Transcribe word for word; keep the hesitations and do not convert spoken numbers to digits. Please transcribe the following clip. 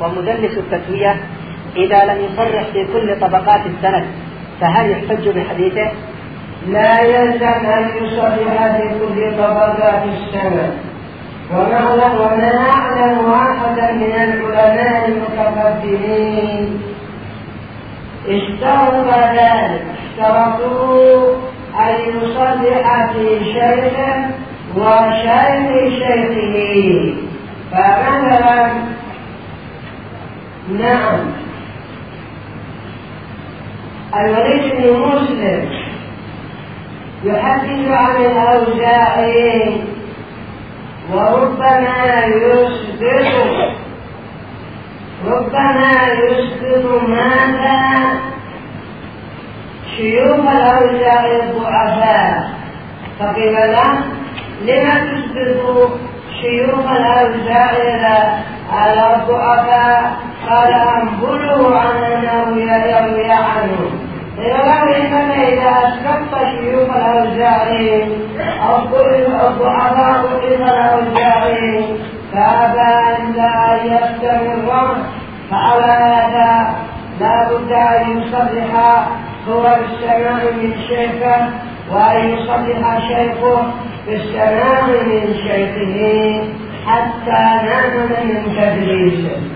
ومدلس التسوية إذا لم يصرح في كل طبقات السند فهل يحتج بحديثه؟ لا يلزم أن يصرح في كل طبقات السند. وما أعلم واحدا من العلماء المتقدمين اشترط ذلك، اشترطوا أن يصرح في شيخه وشيخ شيخه. فمثلا نعم الوليد بن مسلم يحدث عن الأوزاعي وربما يثبت ربما يثبت ماذا شيوخ الأوزاعي الضعفاء. فقيل له لما تثبت شيوخ الأوزاعي على الضعفاء؟ قال أنبله عن أنه يروي عنه. له إنك إذا أسقطت شيوخ الأوزاعي الضعفاء قيل الأوزاعي فأبى إلا أن يستمر، فعلى هذا لا بد أن يصرح هو بالسماع من شيخه وأن يصرح شيخه بالسماع من شيخه حتى نأمن من تدريسه.